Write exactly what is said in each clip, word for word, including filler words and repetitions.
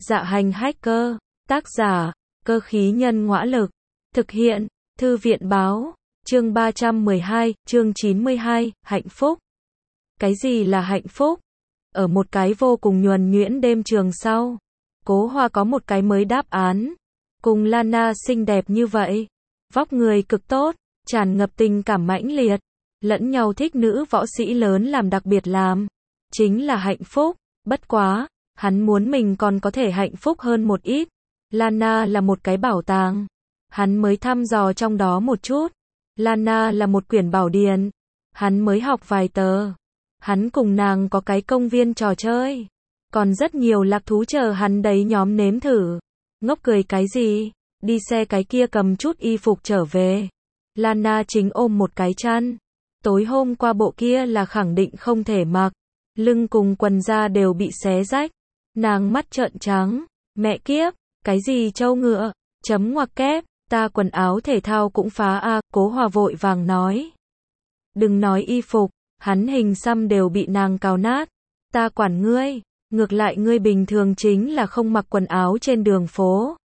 Dạ hành hacker, tác giả, cơ khí nhân ngõa lực, thực hiện, thư viện báo, chương ba trăm mười hai, chương chín mươi hai, hạnh phúc. Cái gì là hạnh phúc? Ở một cái vô cùng nhuần nhuyễn đêm trường sau, Cố Hoa có một cái mới đáp án. Cùng Lana xinh đẹp như vậy, vóc người cực tốt, tràn ngập tình cảm mãnh liệt, lẫn nhau thích nữ võ sĩ lớn làm đặc biệt làm, chính là hạnh phúc. Bất quá, hắn muốn mình còn có thể hạnh phúc hơn một ít. Lana là một cái bảo tàng. Hắn mới thăm dò trong đó một chút. Lana là một quyển bảo điển. Hắn mới học vài tờ. Hắn cùng nàng có cái công viên trò chơi. Còn rất nhiều lạc thú chờ hắn đấy nhóm nếm thử. Ngốc cười cái gì? Đi xe cái kia cầm chút y phục trở về. Lana chính ôm một cái chăn. Tối hôm qua bộ kia là khẳng định không thể mặc. Lưng cùng quần da đều bị xé rách. Nàng mắt trợn trắng. Mẹ kiếp, cái gì trâu ngựa, chấm ngoặc kép, ta quần áo thể thao cũng phá a. Cố Hòa vội vàng nói. Đừng nói y phục, hắn hình xăm đều bị nàng cào nát. Ta quản ngươi, ngược lại ngươi bình thường chính là không mặc quần áo trên đường phố.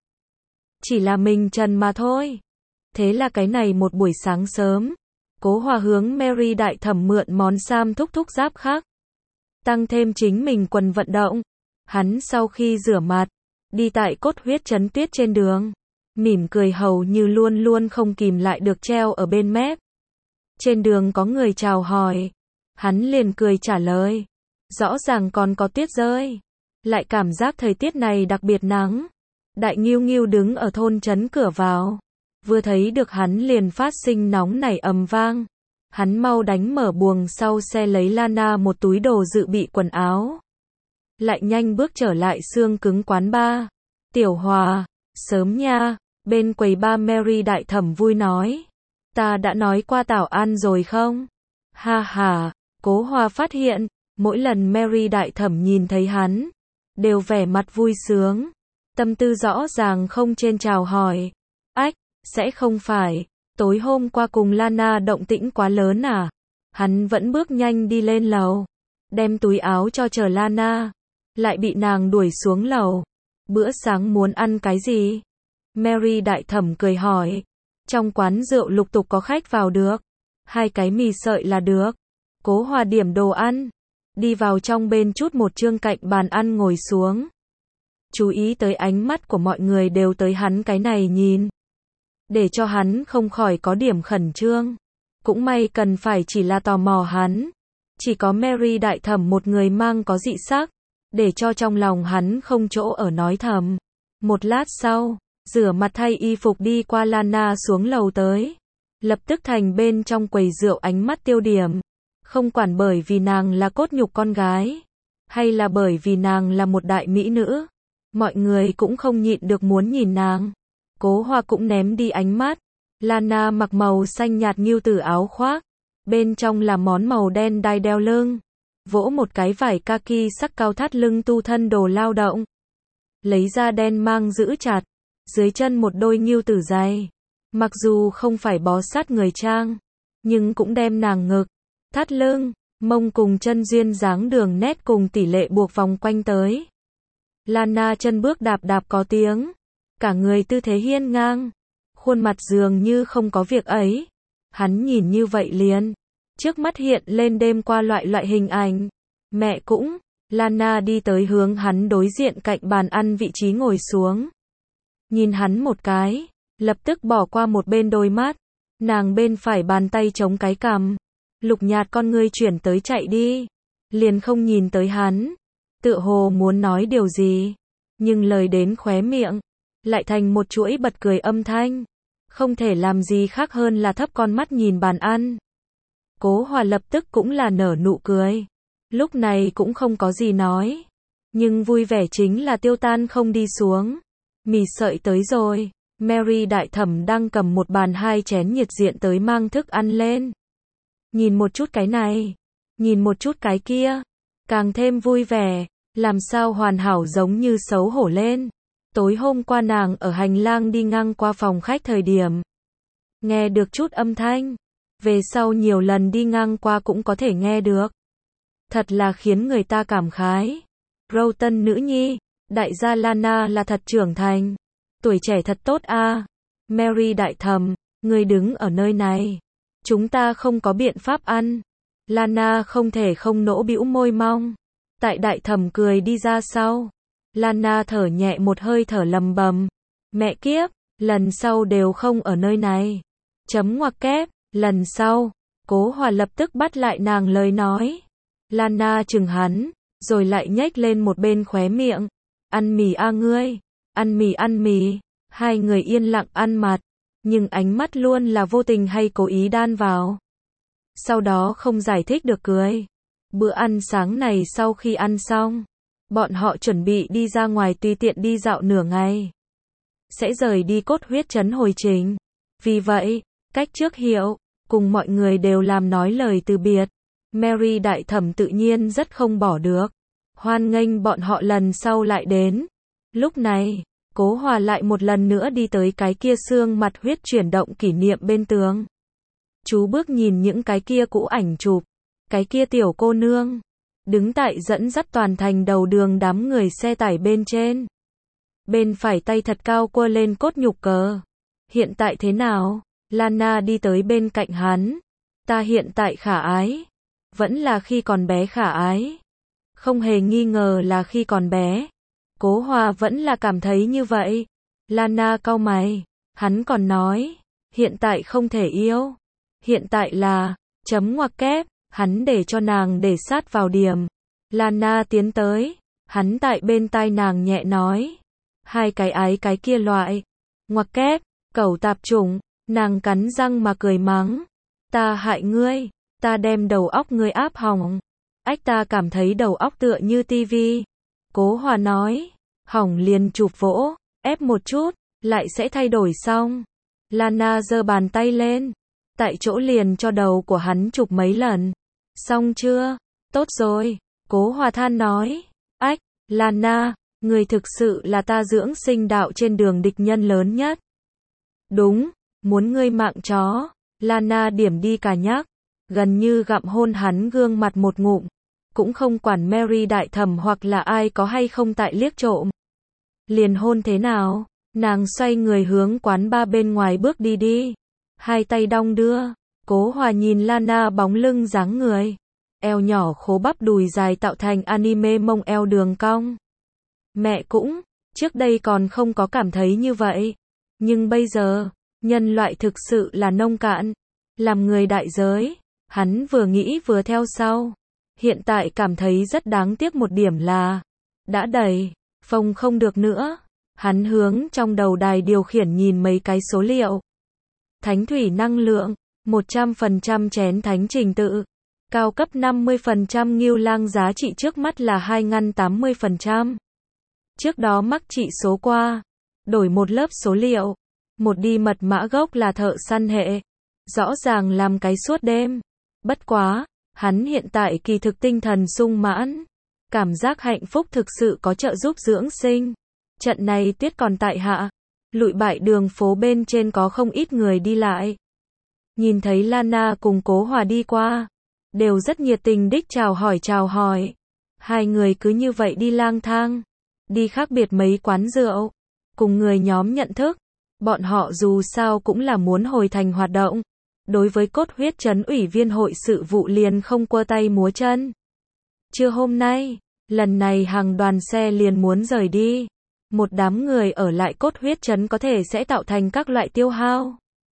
Chỉ là mình trần mà thôi. Thế là cái này một buổi sáng sớm, Cố Hòa hướng Mary đại thẩm mượn món sam thúc thúc giáp khác. Tăng thêm chính mình quần vận động. Hắn sau khi rửa mặt, đi tại cốt huyết trấn tuyết trên đường, mỉm cười hầu như luôn luôn không kìm lại được treo ở bên mép. Trên đường có người chào hỏi, hắn liền cười trả lời. Rõ ràng còn có tuyết rơi, lại cảm giác thời tiết này đặc biệt nắng. Đại Nghiêu Nghiêu đứng ở thôn trấn cửa vào, vừa thấy được hắn liền phát sinh nóng nảy ầm vang. Hắn mau đánh mở buồng sau xe lấy Lana một túi đồ dự bị quần áo. Lại nhanh bước trở lại xương cứng quán bar. Tiểu Hòa, sớm nha, bên quầy bar Mary đại thẩm vui nói. Ta đã nói qua Tảo An rồi không? Ha ha, Cố Hòa phát hiện, mỗi lần Mary đại thẩm nhìn thấy hắn, đều vẻ mặt vui sướng. Tâm tư rõ ràng không trên chào hỏi. Ách, sẽ không phải, tối hôm qua cùng Lana động tĩnh quá lớn à? Hắn vẫn bước nhanh đi lên lầu, đem túi áo cho chờ Lana. Lại bị nàng đuổi xuống lầu. Bữa sáng muốn ăn cái gì? Mary đại thẩm cười hỏi. Trong quán rượu lục tục có khách vào được. Hai cái mì sợi là được. Cố Hòa điểm đồ ăn. Đi vào trong bên chút một chương cạnh bàn ăn ngồi xuống. Chú ý tới ánh mắt của mọi người đều tới hắn cái này nhìn. Để cho hắn không khỏi có điểm khẩn trương. Cũng may cần phải chỉ là tò mò hắn. Chỉ có Mary đại thẩm một người mang có dị sắc. Để cho trong lòng hắn không chỗ ở nói thầm. Một lát sau, rửa mặt thay y phục đi qua Lana xuống lầu tới. Lập tức thành bên trong quầy rượu ánh mắt tiêu điểm. Không quản bởi vì nàng là cốt nhục con gái, hay là bởi vì nàng là một đại mỹ nữ. Mọi người cũng không nhịn được muốn nhìn nàng. Cố Hòa cũng ném đi ánh mắt. Lana mặc màu xanh nhạt nghiêu tử áo khoác. Bên trong là món màu đen đai đeo lưng. Vỗ một cái vải kaki sắc cao thắt lưng tu thân đồ lao động. Lấy da đen mang giữ chặt. Dưới chân một đôi nghiêu tử dày. Mặc dù không phải bó sát người trang, nhưng cũng đem nàng ngực, thắt lưng, mông cùng chân duyên dáng đường nét cùng tỷ lệ buộc vòng quanh tới. Lana chân bước đạp đạp có tiếng. Cả người tư thế hiên ngang. Khuôn mặt dường như không có việc ấy. Hắn nhìn như vậy liền. Trước mắt hiện lên đêm qua loại loại hình ảnh. Mẹ cũng, Lana đi tới hướng hắn đối diện cạnh bàn ăn vị trí ngồi xuống. Nhìn hắn một cái, lập tức bỏ qua một bên đôi mắt. Nàng bên phải bàn tay chống cái cằm. Lục nhạt con ngươi chuyển tới chạy đi. Liền không nhìn tới hắn. Tựa hồ muốn nói điều gì. Nhưng lời đến khóe miệng. Lại thành một chuỗi bật cười âm thanh. Không thể làm gì khác hơn là thấp con mắt nhìn bàn ăn. Cố Hòa lập tức cũng là nở nụ cười. Lúc này cũng không có gì nói. Nhưng vui vẻ chính là tiêu tan không đi xuống. Mì sợi tới rồi. Mary đại thẩm đang cầm một bàn hai chén nhiệt diện tới mang thức ăn lên. Nhìn một chút cái này. Nhìn một chút cái kia. Càng thêm vui vẻ. Làm sao hoàn hảo giống như xấu hổ lên. Tối hôm qua nàng ở hành lang đi ngang qua phòng khách thời điểm. Nghe được chút âm thanh. Về sau nhiều lần đi ngang qua cũng có thể nghe được. Thật là khiến người ta cảm khái. Râu tân nữ nhi, Đại gia Lana là thật trưởng thành. Tuổi trẻ thật tốt a. Mary đại thầm, ngươi đứng ở nơi này. Chúng ta không có biện pháp ăn. Lana không thể không nỗ bĩu môi mong. Tại đại thẩm cười đi ra sau. Lana thở nhẹ một hơi thở lầm bầm. Mẹ kiếp, lần sau đều không ở nơi này. Chấm ngoặc kép, lần sau. Cố Hòa lập tức bắt lại nàng lời nói. Lana chừng hắn, rồi lại nhếch lên một bên khóe miệng. Ăn mì a ngươi, ăn mì ăn mì. Hai người yên lặng ăn mặt, nhưng ánh mắt luôn là vô tình hay cố ý đan vào. Sau đó không giải thích được cười. Bữa ăn sáng này sau khi ăn xong, bọn họ chuẩn bị đi ra ngoài tùy tiện đi dạo nửa ngày. Sẽ rời đi cốt huyết trấn hồi trình. Vì vậy, cách trước hiệu, cùng mọi người đều làm nói lời từ biệt. Mary đại thẩm tự nhiên rất không bỏ được. Hoan nghênh bọn họ lần sau lại đến. Lúc này, Cố Hòa lại một lần nữa đi tới cái kia xương mặt huyết chuyển động kỷ niệm bên tường. Chú bước nhìn những cái kia cũ ảnh chụp. Cái kia tiểu cô nương. Đứng tại dẫn dắt toàn thành đầu đường đám người xe tải bên trên. Bên phải tay thật cao quơ lên cốt nhục cờ. Hiện tại thế nào? Lana đi tới bên cạnh hắn. Ta hiện tại khả ái. Vẫn là khi còn bé khả ái. Không hề nghi ngờ là khi còn bé. Cố Hòa vẫn là cảm thấy như vậy. Lana cau mày. Hắn còn nói. Hiện tại không thể yêu. Hiện tại là. Chấm ngoặc kép. Hắn để cho nàng để sát vào điểm. Lana tiến tới. Hắn tại bên tai nàng nhẹ nói. Hai cái ái cái kia loại. Ngoặc kép. Cẩu tạp chủng. Nàng cắn răng mà cười mắng. Ta hại ngươi. Ta đem đầu óc ngươi áp hỏng. Ách ta cảm thấy đầu óc tựa như tivi. Cố Hòa nói. Hỏng liền chụp vỗ. Ép một chút. Lại sẽ thay đổi xong. Lana giơ bàn tay lên. Tại chỗ liền cho đầu của hắn chụp mấy lần. Xong chưa? Tốt rồi. Cố Hòa than nói. Ách, Lana, người thực sự là ta dưỡng sinh đạo trên đường địch nhân lớn nhất. Đúng, muốn ngươi mạng chó. Lana điểm đi cả nhắc. Gần như gặm hôn hắn gương mặt một ngụm. Cũng không quản Mary đại thẩm hoặc là ai có hay không tại liếc trộm. Liền hôn thế nào? Nàng xoay người hướng quán bar bên ngoài bước đi đi. Hai tay đong đưa. Cố Hòa nhìn Lana bóng lưng dáng người. Eo nhỏ khố bắp đùi dài tạo thành anime mông eo đường cong. Mẹ cũng, trước đây còn không có cảm thấy như vậy. Nhưng bây giờ, nhân loại thực sự là nông cạn. Làm người đại giới, hắn vừa nghĩ vừa theo sau. Hiện tại cảm thấy rất đáng tiếc một điểm là, đã đầy, phông không được nữa. Hắn hướng trong đầu đài điều khiển nhìn mấy cái số liệu. Thánh thủy năng lượng, một trăm phần trăm chén thánh trình tự. Cao cấp năm mươi phần trăm Ngưu Lang giá trị trước mắt là hai ngăn tám mươi phần trăm. Trước đó mắc trị số qua. Đổi một lớp số liệu. Một đi mật mã gốc là thợ săn hệ. Rõ ràng làm cái suốt đêm. Bất quá, hắn hiện tại kỳ thực tinh thần sung mãn. Cảm giác hạnh phúc thực sự có trợ giúp dưỡng sinh. Trận này tuyết còn tại hạ. Lụi bại đường phố bên trên có không ít người đi lại. Nhìn thấy Lana cùng Cố Hòa đi qua. Đều rất nhiệt tình đích chào hỏi chào hỏi. Hai người cứ như vậy đi lang thang. Đi khác biệt mấy quán rượu. Cùng người nhóm nhận thức. Bọn họ dù sao cũng là muốn hồi thành hoạt động. Đối với cốt huyết trấn ủy viên hội sự vụ liền không quơ tay múa chân. Trưa hôm nay, lần này hàng đoàn xe liền muốn rời đi. Một đám người ở lại cốt huyết trấn có thể sẽ tạo thành các loại tiêu hao.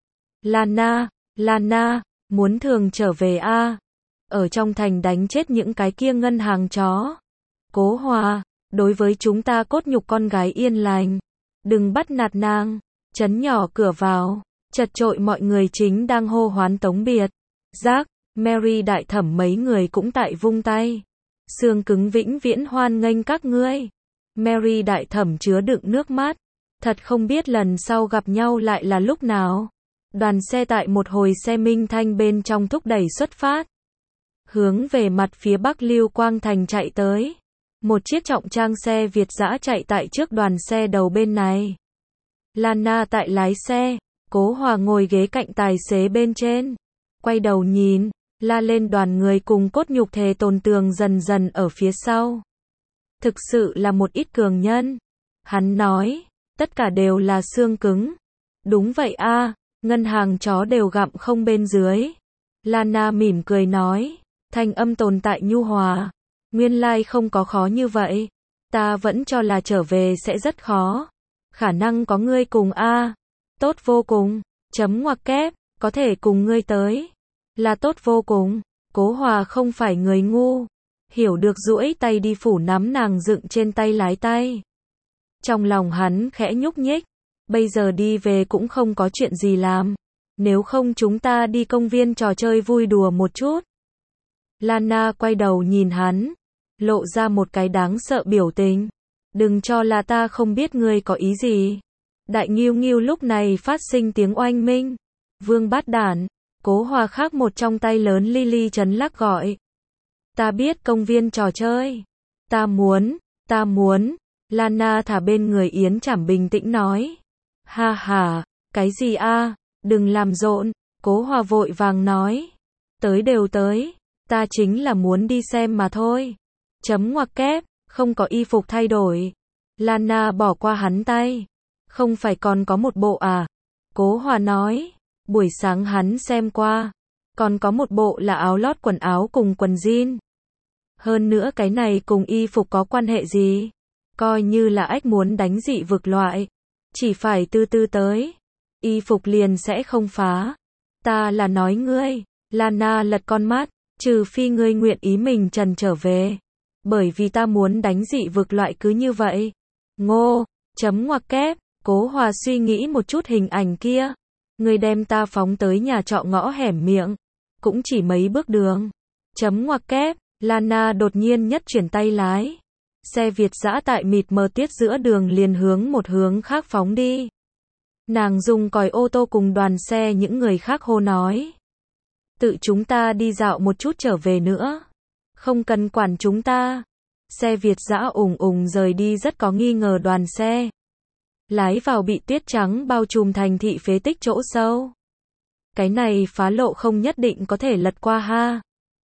Lana, Lana, muốn thường trở về a. Ở trong thành đánh chết những cái kia ngân hàng chó. Cố Hòa, đối với chúng ta cốt nhục con gái yên lành. Đừng bắt nạt nàng. Trấn nhỏ cửa vào. Chật chội mọi người chính đang hô hoán tống biệt. Jack, Mary đại thẩm mấy người cũng tại vung tay. Xương cứng vĩnh viễn hoan nghênh các ngươi. Mary đại thẩm chứa đựng nước mắt. Thật không biết lần sau gặp nhau lại là lúc nào. Đoàn xe tại một hồi xe minh thanh bên trong thúc đẩy xuất phát. Hướng về mặt phía bắc Lưu Quang Thành chạy tới. Một chiếc trọng trang xe Việt dã chạy tại trước đoàn xe đầu bên này. Lana tại lái xe. Cố Hòa ngồi ghế cạnh tài xế bên trên. Quay đầu nhìn. La lên đoàn người cùng cốt nhục thề tồn tường dần dần ở phía sau. thực sự là một ít cường nhân. Hắn nói, tất cả đều là xương cứng. Đúng vậy a, ngân hàng chó đều gặm không bên dưới. Lana mỉm cười nói, thanh âm tồn tại nhu hòa. Nguyên lai không có khó như vậy. Ta vẫn cho là trở về sẽ rất khó. Khả năng có ngươi cùng a. Tốt vô cùng. Chấm ngoặc kép, có thể cùng ngươi tới. Là tốt vô cùng. Cố Hòa không phải người ngu. Hiểu được duỗi tay đi phủ nắm nàng dựng trên tay lái tay. Trong lòng hắn khẽ nhúc nhích. Bây giờ đi về cũng không có chuyện gì làm. Nếu không chúng ta đi công viên trò chơi vui đùa một chút. Lana quay đầu nhìn hắn. Lộ ra một cái đáng sợ biểu tình. Đừng cho là ta không biết ngươi có ý gì. Đại Nghiêu Nghiêu lúc này phát sinh tiếng oanh minh. Vương bát đản. Cố Hòa khác một trong tay lớn Lily chấn lắc gọi. Ta biết công viên trò chơi. Ta muốn, ta muốn. Lana thả bên người Yến Trảm bình tĩnh nói. Ha ha, cái gì a? Đừng làm rộn. Cố Hòa vội vàng nói. Tới đều tới. Ta chính là muốn đi xem mà thôi. Chấm ngoặc kép, không có y phục thay đổi. Lana bỏ qua hắn tay. Không phải còn có một bộ à? Cố Hòa nói. Buổi sáng hắn xem qua. Còn có một bộ là áo lót quần áo cùng quần jean. Hơn nữa cái này cùng y phục có quan hệ gì? Coi như là ách muốn đánh dị vực loại. Chỉ phải từ từ tới. Y phục liền sẽ không phá. Ta là nói ngươi. Lana lật con mắt. Trừ phi ngươi nguyện ý mình trần trở về. Bởi vì ta muốn đánh dị vực loại cứ như vậy. Ngô. Chấm ngoặc kép. Cố Hòa suy nghĩ một chút hình ảnh kia. Ngươi đem ta phóng tới nhà trọ ngõ hẻm miệng. Cũng chỉ mấy bước đường. Chấm ngoặc kép. Lana đột nhiên nhất chuyển tay lái. Xe Việt dã tại mịt mờ tiết giữa đường liền hướng một hướng khác phóng đi. Nàng dùng còi ô tô cùng đoàn xe những người khác hô nói. Tự chúng ta đi dạo một chút trở về nữa. Không cần quản chúng ta. Xe Việt dã ùng ùng rời đi rất có nghi ngờ đoàn xe. Lái vào bị tuyết trắng bao trùm thành thị phế tích chỗ sâu. Cái này phá lộ không nhất định có thể lật qua ha.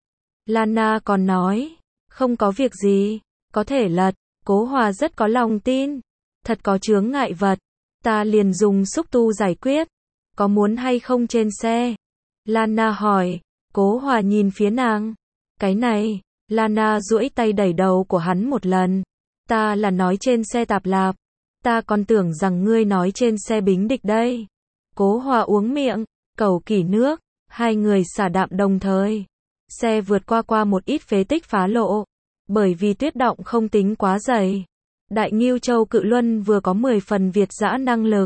Lana còn nói. Không có việc gì. Có thể lật. Cố Hòa rất có lòng tin. Thật có chướng ngại vật. Ta liền dùng xúc tu giải quyết. Có muốn hay không trên xe? Lana hỏi. Cố Hòa nhìn phía nàng. Cái này. Lana duỗi tay đẩy đầu của hắn một lần. Ta là nói trên xe tạp lạp. Ta còn tưởng rằng ngươi nói trên xe bính địch đây. Cố Hòa uống miệng. Cầu kỷ nước. Hai người xả đạm đồng thời. Xe vượt qua qua một ít phế tích phá lộ. Bởi vì tuyết động không tính quá dày. Đại Nghiêu Châu Cự Luân vừa có mười phần Việt dã năng lực.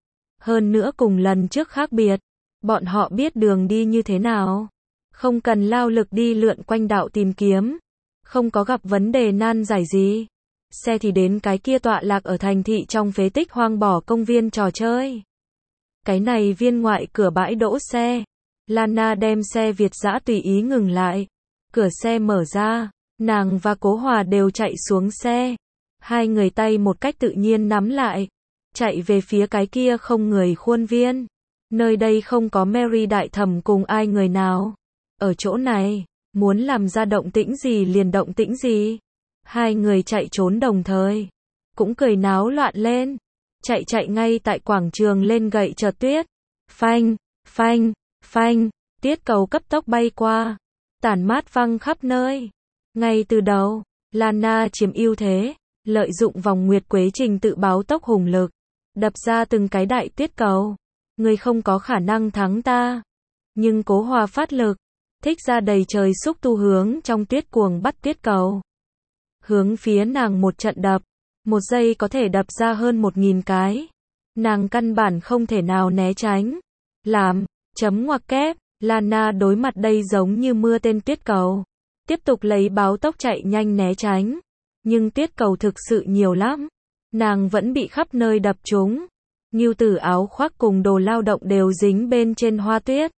Hơn nữa cùng lần trước khác biệt. Bọn họ biết đường đi như thế nào. Không cần lao lực đi lượn quanh đạo tìm kiếm. Không có gặp vấn đề nan giải gì. Xe thì đến cái kia tọa lạc ở thành thị trong phế tích hoang bỏ công viên trò chơi. Cái này viên ngoại cửa bãi đỗ xe. Lana đem xe Việt dã tùy ý ngừng lại. Cửa xe mở ra. Nàng và Cố Hòa đều chạy xuống xe. Hai người tay một cách tự nhiên nắm lại. Chạy về phía cái kia không người khuôn viên. Nơi đây không có Mary đại thẩm cùng ai người nào. Ở chỗ này, muốn làm ra động tĩnh gì liền động tĩnh gì. Hai người chạy trốn đồng thời. Cũng cười náo loạn lên. Chạy chạy ngay tại quảng trường lên gậy trượt tuyết. Phanh, phanh, phanh. Tiết cầu cấp tốc bay qua. Tản mát văng khắp nơi. Ngay từ đầu, Lana chiếm ưu thế. Lợi dụng vòng nguyệt quế trình tự báo tốc hùng lực. Đập ra từng cái đại tuyết cầu. Người không có khả năng thắng ta. Nhưng Cố Hòa phát lực. Thích ra đầy trời xúc tu hướng trong tuyết cuồng bắt tuyết cầu. Hướng phía nàng một trận đập. Một giây có thể đập ra hơn một nghìn cái. Nàng căn bản không thể nào né tránh. Làm, chấm ngoặc kép, Lana đối mặt đây giống như mưa tên tuyết cầu. Tiếp tục lấy báo tốc chạy nhanh né tránh. Nhưng tuyết cầu thực sự nhiều lắm. Nàng vẫn bị khắp nơi đập trúng. Ngưu tử áo khoác cùng đồ lao động đều dính bên trên hoa tuyết.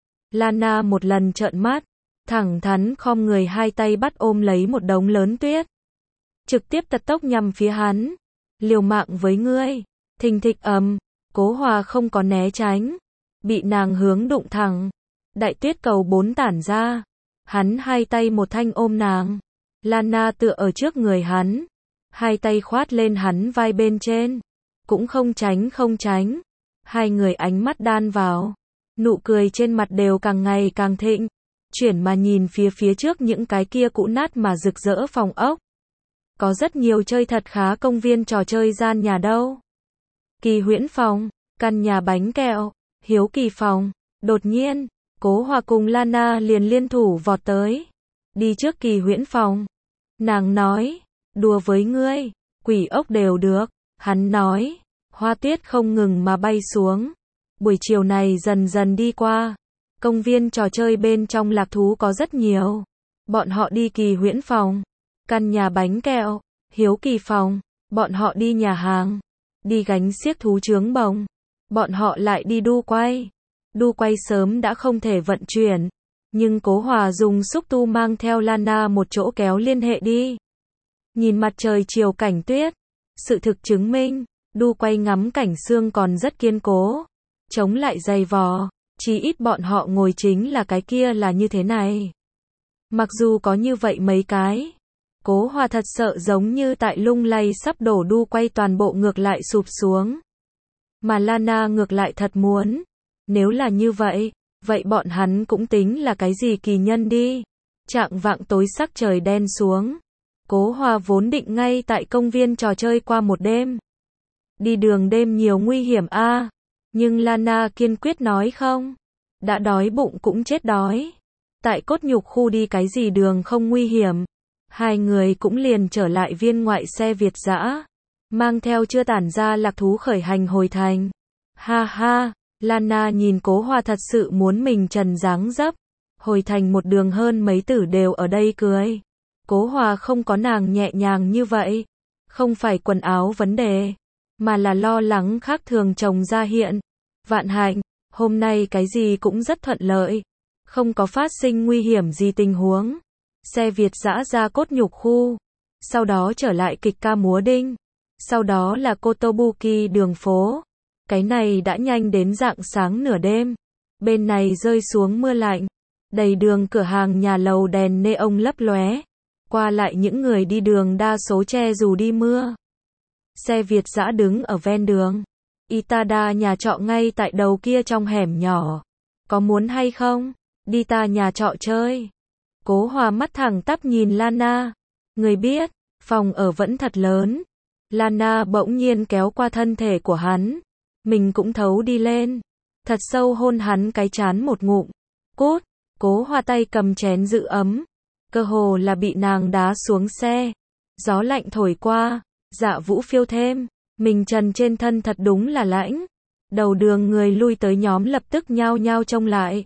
Lana một lần trợn mắt. Thẳng thắn khom người hai tay bắt ôm lấy một đống lớn tuyết. Trực tiếp tật tốc nhằm phía hắn. Liều mạng với ngươi. Thình thịch ầm. Cố Hòa không có né tránh. Bị nàng hướng đụng thẳng. Đại tuyết cầu bốn tản ra. Hắn hai tay một thanh ôm nàng. Lana tựa ở trước người hắn. hai tay khoát lên hắn vai bên trên, cũng không tránh không tránh. Hai người ánh mắt đan vào, nụ cười trên mặt đều càng ngày càng thịnh, chuyển mà nhìn phía phía trước những cái kia cũ nát mà rực rỡ phòng ốc. Có rất nhiều chơi thật khá công viên trò chơi gian nhà đâu. Kỳ Huyễn phòng, căn nhà bánh kẹo, Hiếu Kỳ phòng. Đột nhiên, Cố Hòa cùng Lana liền liên thủ vọt tới. Đi trước Kỳ Huyễn phòng. Nàng nói, đùa với ngươi, quỷ ốc đều được. Hắn nói, hoa tuyết không ngừng mà bay xuống. Buổi chiều này dần dần đi qua. Công viên trò chơi bên trong lạc thú có rất nhiều. Bọn họ đi Kỳ Huyễn phòng, căn nhà bánh kẹo, Hiếu Kỳ phòng. Bọn họ đi nhà hàng, đi gánh xiếc thú trướng bồng. Bọn họ lại đi đu quay. Đu quay sớm đã không thể vận chuyển, nhưng Cố Hòa dùng xúc tu mang theo Lana một chỗ kéo liên hệ đi. Nhìn mặt trời chiều cảnh tuyết, sự thực chứng minh, đu quay ngắm cảnh sương còn rất kiên cố, chống lại dày vò, chí ít bọn họ ngồi chính là cái kia là như thế này. Mặc dù có như vậy mấy cái, Cố Hòa thật sợ giống như tại lung lay sắp đổ đu quay toàn bộ ngược lại sụp xuống. Mà Lana ngược lại thật muốn. Nếu là như vậy, vậy bọn hắn cũng tính là cái gì kỳ nhân đi. Chạng vạng tối sắc trời đen xuống. Cố Hòa vốn định ngay tại công viên trò chơi qua một đêm. Đi đường đêm nhiều nguy hiểm a, à. Nhưng Lana kiên quyết nói không. Đã đói bụng cũng chết đói. Tại cốt nhục khu đi cái gì đường không nguy hiểm. Hai người cũng liền trở lại viên ngoại xe Việt dã, mang theo chưa tản ra lạc thú khởi hành hồi thành. Ha ha, Lana nhìn Cố Hòa thật sự muốn mình trần dáng dấp. Hồi thành một đường hơn mấy tử đều ở đây cười. Cố Hòa không có nàng nhẹ nhàng như vậy. Không phải quần áo vấn đề, mà là lo lắng khác thường chồng ra hiện. Vạn hạnh, hôm nay cái gì cũng rất thuận lợi. Không có phát sinh nguy hiểm gì tình huống. Xe Việt dã ra cốt nhục khu. Sau đó trở lại kịch ca múa đinh. Sau đó là Kotobuki đường phố. Cái này đã nhanh đến rạng sáng nửa đêm. Bên này rơi xuống mưa lạnh. Đầy đường cửa hàng nhà lầu đèn neon lấp lóe. Qua lại những người đi đường đa số che dù đi mưa. Xe Việt dã đứng ở ven đường. Itada nhà trọ ngay tại đầu kia trong hẻm nhỏ. Có muốn hay không? Đi ta nhà trọ chơi. Cố Hòa mắt thẳng tắp nhìn Lana. Người biết, phòng ở vẫn thật lớn. Lana bỗng nhiên kéo qua thân thể của hắn. Mình cũng thấu đi lên. Thật sâu hôn hắn cái trán một ngụm. Cút, Cố Hòa tay cầm chén giữ ấm. Cơ hồ là bị nàng đá xuống xe. Gió lạnh thổi qua, dạ vũ phiêu thêm. Mình trần trên thân thật đúng là lãnh. Đầu đường người lui tới nhóm lập tức nhao nhao trông lại.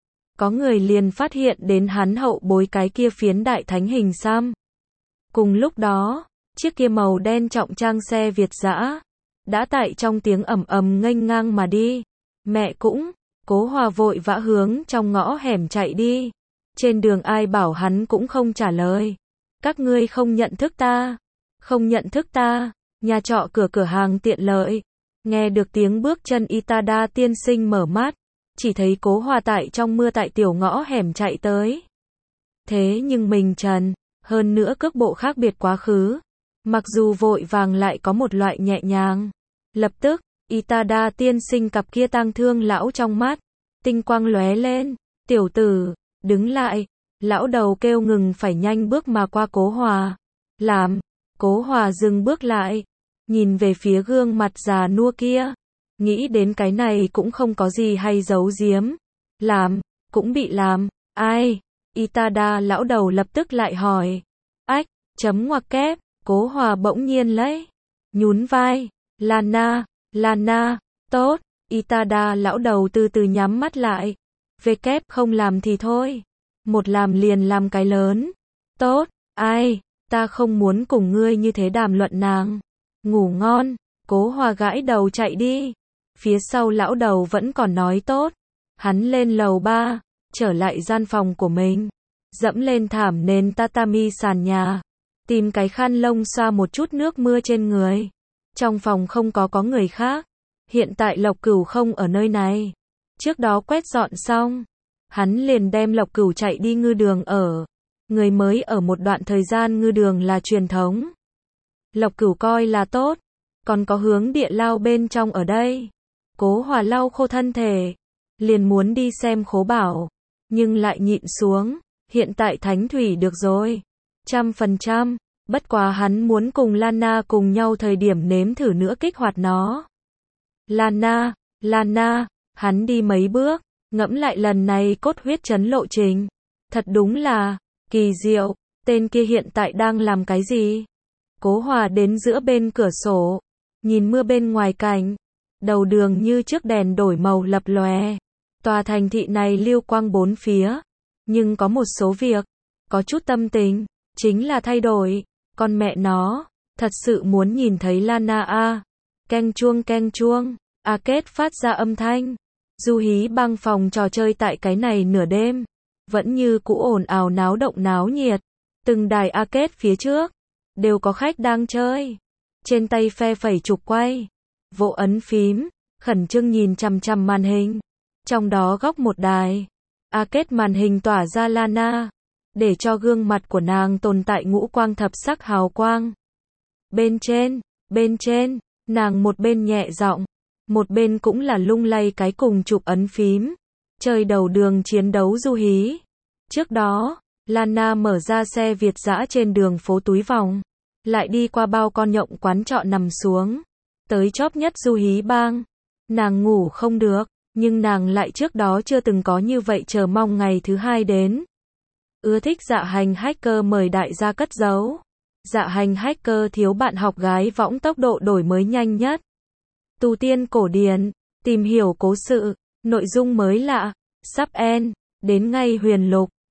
Có người liền phát hiện đến hắn hậu bối cái kia phiến đại thánh hình xăm. Cùng lúc đó, chiếc kia màu đen trọng trang xe Việt dã đã tại trong tiếng ầm ầm nghênh ngang mà đi. Mẹ cũng, Cố Hòa vội vã hướng trong ngõ hẻm chạy đi. Trên đường ai bảo hắn cũng không trả lời. Các ngươi không nhận thức ta. Không nhận thức ta. Nhà trọ cửa cửa hàng tiện lợi. Nghe được tiếng bước chân Itada tiên sinh mở mắt. Chỉ thấy Cố Hòa tại trong mưa tại tiểu ngõ hẻm chạy tới. Thế nhưng mình trần, hơn nữa cước bộ khác biệt quá khứ. Mặc dù vội vàng lại có một loại nhẹ nhàng. Lập tức, Itada tiên sinh cặp kia tang thương lão trong mắt. Tinh quang lóe lên. Tiểu tử, đứng lại. Lão đầu kêu ngừng phải nhanh bước mà qua Cố Hòa. Làm. Cố Hòa dừng bước lại. Nhìn về phía gương mặt già nua kia. Nghĩ đến cái này cũng không có gì hay giấu giếm. Làm, cũng bị làm. Ai? Itada lão đầu lập tức lại hỏi. Ách, chấm ngoặc kép. Cố Hòa bỗng nhiên lấy. Nhún vai. Lana, Lana, tốt. Itada lão đầu từ từ nhắm mắt lại. Về kép không làm thì thôi. Một làm liền làm cái lớn. Tốt, ai? Ta không muốn cùng ngươi như thế đàm luận nàng. Ngủ ngon. Cố Hòa gãi đầu chạy đi. Phía sau lão đầu vẫn còn nói tốt. Hắn lên lầu ba, trở lại gian phòng của mình. Dẫm lên thảm nền tatami sàn nhà. Tìm cái khăn lông xoa một chút nước mưa trên người. Trong phòng không có có người khác. Hiện tại Lộc Cửu không ở nơi này. Trước đó quét dọn xong. Hắn liền đem Lộc Cửu chạy đi ngư đường ở. Người mới ở một đoạn thời gian ngư đường là truyền thống. Lộc Cửu coi là tốt, còn có hướng địa lao bên trong ở đây. Cố Hòa lau khô thân thể, liền muốn đi xem Khố Bảo, nhưng lại nhịn xuống, hiện tại thánh thủy được rồi, trăm phần trăm, bất quá hắn muốn cùng Lana cùng nhau thời điểm nếm thử nữa kích hoạt nó. Lana, Lana, hắn đi mấy bước, ngẫm lại lần này cốt huyết chấn lộ trình, thật đúng là kỳ diệu, tên kia hiện tại đang làm cái gì? Cố Hòa đến giữa bên cửa sổ, nhìn mưa bên ngoài cảnh, đầu đường như trước đèn đổi màu lập lòe. Tòa thành thị này lưu quang bốn phía, nhưng có một số việc, có chút tâm tình, chính là thay đổi. Con mẹ nó, thật sự muốn nhìn thấy Lana a. Keng chuông keng chuông, arcade phát ra âm thanh. Du Hí Bang phòng trò chơi tại cái này nửa đêm, vẫn như cũ ồn ào náo động náo nhiệt. Từng đài arcade phía trước, đều có khách đang chơi. Trên tay phe phẩy trục quay, vỗ ấn phím, khẩn trương nhìn chằm chằm màn hình. Trong đó góc một đài, arcade màn hình tỏa ra Lana, để cho gương mặt của nàng tồn tại ngũ quang thập sắc hào quang. Bên trên, bên trên, nàng một bên nhẹ giọng, một bên cũng là lung lay cái cùng chụp ấn phím, chơi đầu đường chiến đấu Du Hí. Trước đó, Lana mở ra xe Việt dã trên đường phố túi vòng, lại đi qua bao con nhộng quán trọ nằm xuống, tới chóp nhất Du Hí Bang. Nàng ngủ không được, nhưng nàng lại trước đó chưa từng có như vậy chờ mong ngày thứ hai đến. Ưa thích Dạ Hành hacker mời đại gia cất giấu. Dạ Hành hacker thiếu bạn học gái võng tốc độ đổi mới nhanh nhất. Tu tiên cổ điển, tìm hiểu cố sự, nội dung mới lạ, sắp end, đến ngay huyền lục.